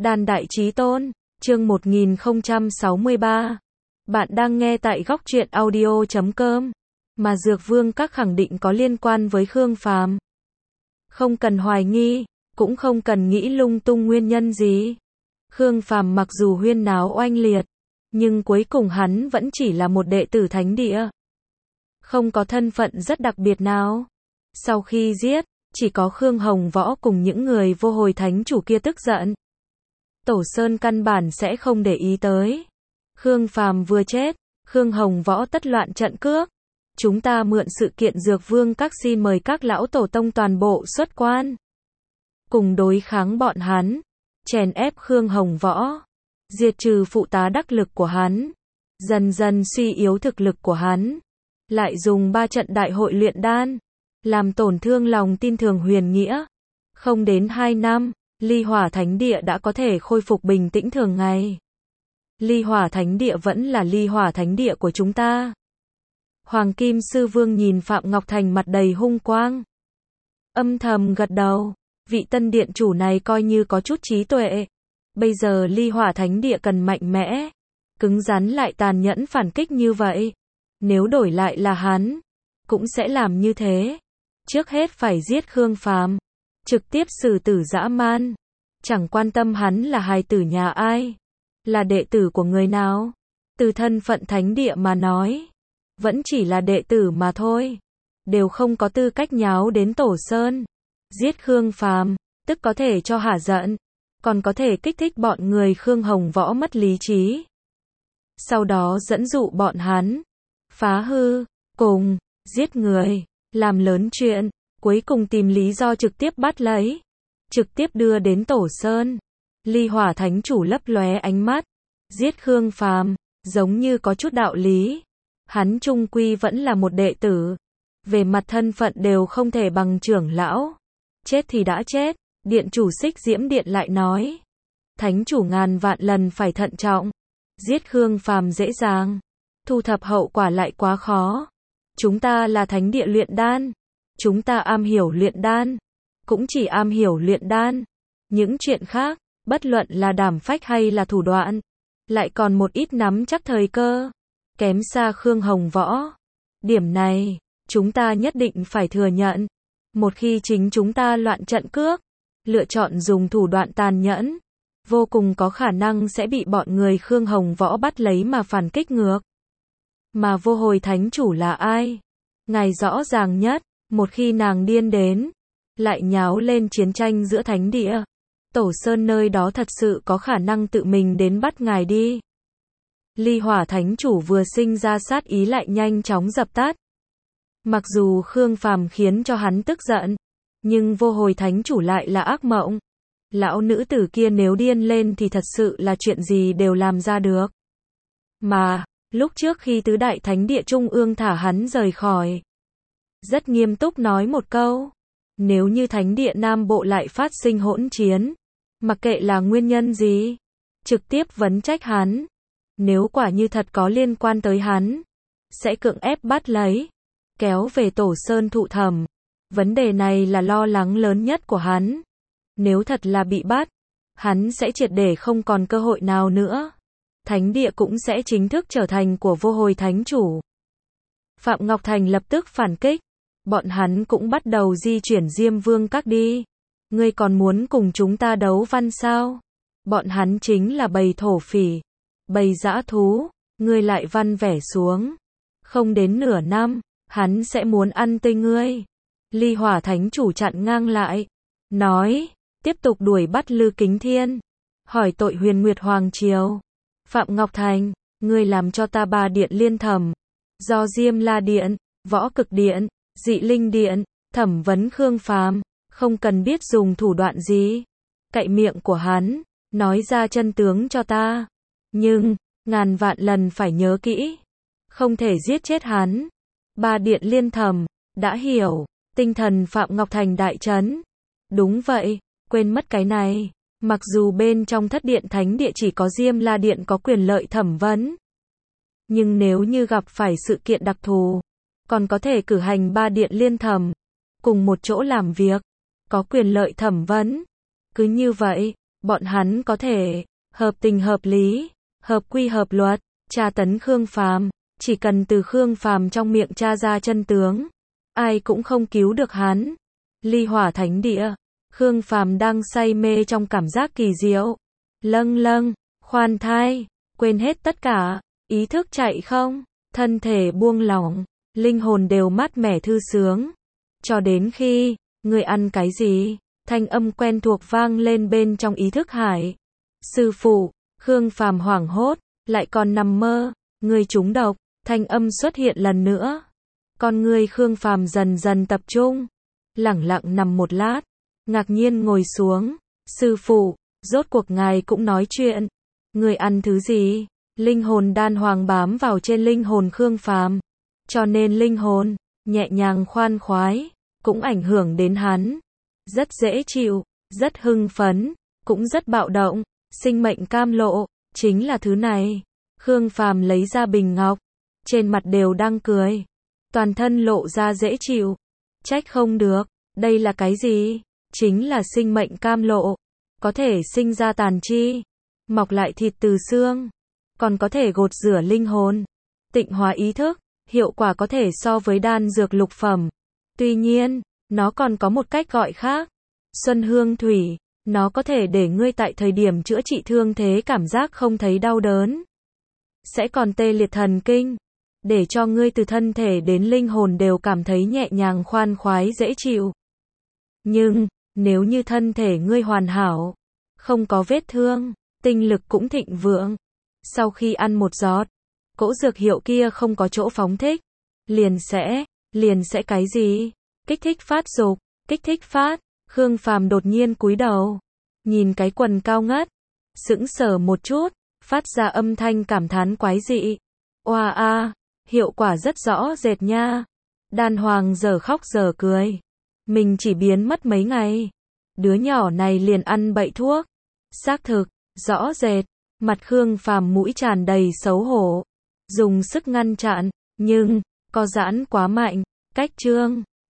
Đàn Đại Chí Tôn, chương 1063. Bạn đang nghe tại góc truyện audio.com. Mà Dược Vương các khẳng định có liên quan với Khương Phàm. Không cần hoài nghi, cũng không cần nghĩ lung tung nguyên nhân gì. Khương Phàm mặc dù huyên náo oanh liệt, nhưng cuối cùng hắn vẫn chỉ là một đệ tử thánh địa. Không có thân phận rất đặc biệt nào. Sau khi giết, chỉ có Khương Hồng Võ cùng những người vô hồi thánh chủ kia tức giận. Tổ Sơn căn bản sẽ không để ý tới. Khương Phàm vừa chết, Khương Hồng Võ tất loạn trận cước. Chúng ta mượn sự kiện Dược Vương các xin mời các lão tổ tông toàn bộ xuất quan. Cùng đối kháng bọn hắn, chèn ép Khương Hồng Võ, diệt trừ phụ tá đắc lực của hắn, dần dần suy yếu thực lực của hắn. Lại dùng 3 trận đại hội luyện đan, làm tổn thương lòng tin Thường Huyền Nghĩa. Không đến 2 năm, Ly Hỏa Thánh Địa đã có thể khôi phục bình tĩnh thường ngày. Ly Hỏa Thánh Địa vẫn là Ly Hỏa Thánh Địa của chúng ta. Hoàng Kim Sư Vương nhìn Phạm Ngọc Thành mặt đầy hung quang. Âm thầm gật đầu, vị tân điện chủ này coi như có chút trí tuệ. Bây giờ Ly Hỏa Thánh Địa cần mạnh mẽ, cứng rắn lại tàn nhẫn phản kích như vậy. Nếu đổi lại là hắn, cũng sẽ làm như thế. Trước hết phải giết Khương Phàm, trực tiếp xử tử dã man. Chẳng quan tâm hắn là hài tử nhà ai, là đệ tử của người nào. Từ thân phận thánh địa mà nói, vẫn chỉ là đệ tử mà thôi. Đều không có tư cách nháo đến Tổ Sơn. Giết Khương Phàm, tức có thể cho hả giận, còn có thể kích thích bọn người Khương Hồng Võ mất lý trí. Sau đó dẫn dụ bọn hắn, phá hư, cùng, giết người, làm lớn chuyện, cuối cùng tìm lý do trực tiếp bắt lấy, trực tiếp đưa đến Tổ Sơn. Ly Hỏa Thánh chủ lấp lóe ánh mắt, giết Khương Phàm, giống như có chút đạo lý. Hắn chung quy vẫn là một đệ tử, về mặt thân phận đều không thể bằng trưởng lão. Chết thì đã chết, điện chủ Xích Diễm Điện lại nói. Thánh chủ ngàn vạn lần phải thận trọng. Giết Khương Phàm dễ dàng, thu thập hậu quả lại quá khó. Chúng ta là thánh địa luyện đan, chúng ta am hiểu luyện đan, cũng chỉ am hiểu luyện đan. Những chuyện khác, bất luận là đảm phách hay là thủ đoạn, lại còn một ít nắm chắc thời cơ, kém xa Khương Hồng Võ. Điểm này, chúng ta nhất định phải thừa nhận. Một khi chính chúng ta loạn trận cước, lựa chọn dùng thủ đoạn tàn nhẫn, vô cùng có khả năng sẽ bị bọn người Khương Hồng Võ bắt lấy mà phản kích ngược. Mà vô hồi thánh chủ là ai? Ngài rõ ràng nhất, một khi nàng điên đến, lại nháo lên chiến tranh giữa thánh địa. Tổ Sơn nơi đó thật sự có khả năng tự mình đến bắt ngài đi. Ly Hỏa Thánh chủ vừa sinh ra sát ý lại nhanh chóng dập tắt. Mặc dù Khương Phàm khiến cho hắn tức giận, nhưng vô hồi thánh chủ lại là ác mộng. Lão nữ tử kia nếu điên lên thì thật sự là chuyện gì đều làm ra được. Mà, lúc trước khi tứ đại thánh địa trung ương thả hắn rời khỏi, rất nghiêm túc nói một câu. Nếu như thánh địa Nam Bộ lại phát sinh hỗn chiến, mặc kệ là nguyên nhân gì, trực tiếp vấn trách hắn. Nếu quả như thật có liên quan tới hắn, sẽ cưỡng ép bắt lấy, kéo về Tổ Sơn thụ thẩm. Vấn đề này là lo lắng lớn nhất của hắn. Nếu thật là bị bắt, hắn sẽ triệt để không còn cơ hội nào nữa. Thánh địa cũng sẽ chính thức trở thành của vô hồi thánh chủ. Phạm Ngọc Thành lập tức phản kích. Bọn hắn cũng bắt đầu di chuyển Diêm Vương các đi. Ngươi còn muốn cùng chúng ta đấu văn sao? Bọn hắn chính là bầy thổ phỉ, bầy dã thú, ngươi lại văn vẻ xuống. Không đến nửa năm, hắn sẽ muốn ăn tươi ngươi. Ly Hỏa Thánh chủ chặn ngang lại, nói, tiếp tục đuổi bắt Lư Kính Thiên, hỏi tội Huyền Nguyệt Hoàng Triều. Phạm Ngọc Thành, ngươi làm cho ta 3 điện liên thẩm, do Diêm La Điện, Võ Cực Điện, Dị Linh Điện, thẩm vấn Khương Phàm, không cần biết dùng thủ đoạn gì. Cậy miệng của hắn, nói ra chân tướng cho ta. Nhưng, ngàn vạn lần phải nhớ kỹ, không thể giết chết hắn. 3 điện liên thẩm, đã hiểu. Tinh thần Phạm Ngọc Thành đại chấn. Đúng vậy, quên mất cái này. Mặc dù bên trong thất điện thánh địa chỉ có Diêm La Điện có quyền lợi thẩm vấn, nhưng nếu như gặp phải sự kiện đặc thù, còn có thể cử hành 3 điện liên thẩm, cùng một chỗ làm việc, có quyền lợi thẩm vấn. Cứ như vậy, Bọn hắn có thể hợp tình hợp lý, hợp quy hợp luật, tra tấn Khương Phàm, chỉ cần từ Khương Phàm trong miệng tra ra chân tướng, ai cũng không cứu được hắn. Ly Hỏa Thánh Địa, Khương Phàm đang say mê trong cảm giác kỳ diệu. Lâng lâng, khoan thai, quên hết tất cả, ý thức chạy không, thân thể buông lỏng, linh hồn đều mát mẻ thư sướng. Cho đến khi, người ăn cái gì? Thanh âm quen thuộc vang lên bên trong ý thức hải. Sư phụ, Khương Phàm hoảng hốt, lại còn nằm mơ, người trúng độc, thanh âm xuất hiện lần nữa. Con người Khương Phàm dần dần tập trung, lẳng lặng nằm một lát, ngạc nhiên ngồi xuống. Sư phụ, rốt cuộc ngài cũng nói chuyện. Người ăn thứ gì? Linh hồn đan hoàng bám vào trên linh hồn Khương Phàm, cho nên linh hồn nhẹ nhàng khoan khoái, cũng ảnh hưởng đến hắn. Rất dễ chịu, rất hưng phấn, cũng rất bạo động, sinh mệnh cam lộ, chính là thứ này. Khương Phàm lấy ra bình ngọc, trên mặt đều đang cười, toàn thân lộ ra dễ chịu. Trách không được, đây là cái gì? Chính là sinh mệnh cam lộ, có thể sinh ra tàn chi, mọc lại thịt từ xương, còn có thể gột rửa linh hồn, tịnh hóa ý thức, hiệu quả có thể so với đan dược lục phẩm. Tuy nhiên, nó còn có một cách gọi khác. Xuân hương thủy, nó có thể để ngươi tại thời điểm chữa trị thương thế cảm giác không thấy đau đớn, sẽ còn tê liệt thần kinh, để cho ngươi từ thân thể đến linh hồn đều cảm thấy nhẹ nhàng khoan khoái dễ chịu. Nhưng, nếu như thân thể ngươi hoàn hảo, không có vết thương, tinh lực cũng thịnh vượng, sau khi ăn một giọt, cỗ dược hiệu kia không có chỗ phóng thích, liền sẽ cái gì? Kích thích phát dục, kích thích phát. Khương Phàm đột nhiên cúi đầu, nhìn cái quần cao ngất, sững sờ một chút, phát ra âm thanh cảm thán quái dị. Oa a, hiệu quả rất rõ rệt nha. Đan Hoàng giờ khóc giờ cười. Mình chỉ biến mất mấy ngày, đứa nhỏ này liền ăn bậy thuốc. Xác thực, rõ rệt. Mặt Khương Phàm mũi tràn đầy xấu hổ, dùng sức ngăn chặn, nhưng co giãn quá mạnh, cách trương